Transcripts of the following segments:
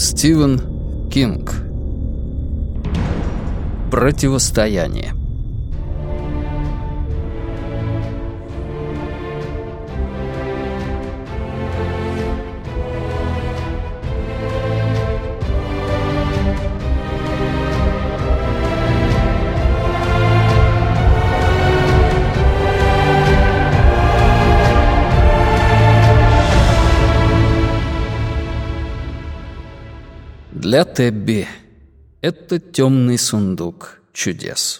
Стивен Кинг. Противостояние. Для Тебби это темный сундук чудес.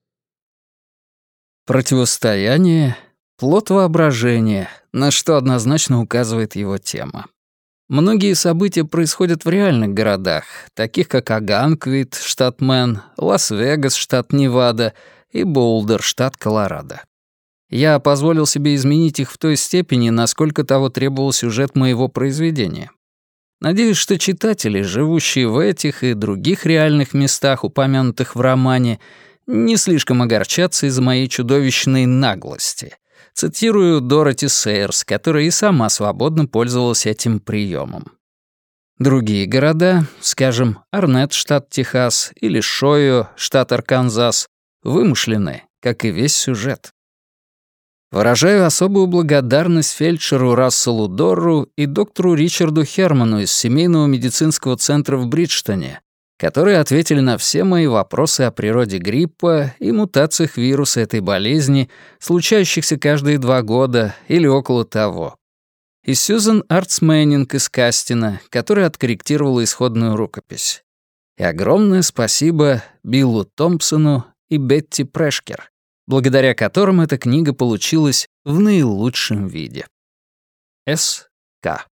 Противостояние — плод воображения, на что однозначно указывает его тема. Многие события происходят в реальных городах, таких как Оганквит, штат Мэн, Лас-Вегас, штат Невада и Болдер, штат Колорадо. Я позволил себе изменить их в той степени, насколько того требовал сюжет моего произведения. Надеюсь, что читатели, живущие в этих и других реальных местах, упомянутых в романе, не слишком огорчатся из-за моей чудовищной наглости. Цитирую Дороти Сейерс, которая и сама свободно пользовалась этим приемом. Другие города, скажем, Арнетт, штат Техас, или Шойо, штат Арканзас, вымышлены, как и весь сюжет. Выражаю особую благодарность фельдшеру Расселу Дорру и доктору Ричарду Херману из семейного медицинского центра в Бриджтоне, которые ответили на все мои вопросы о природе гриппа и мутациях вируса этой болезни, случающихся каждые 2 года или около того. И Сьюзен Артс-Мэннинг из Кастина, которая откорректировала исходную рукопись. И огромное спасибо Биллу Томпсону и Бетти Прешкер, благодаря которым эта книга получилась в наилучшем виде. С.К.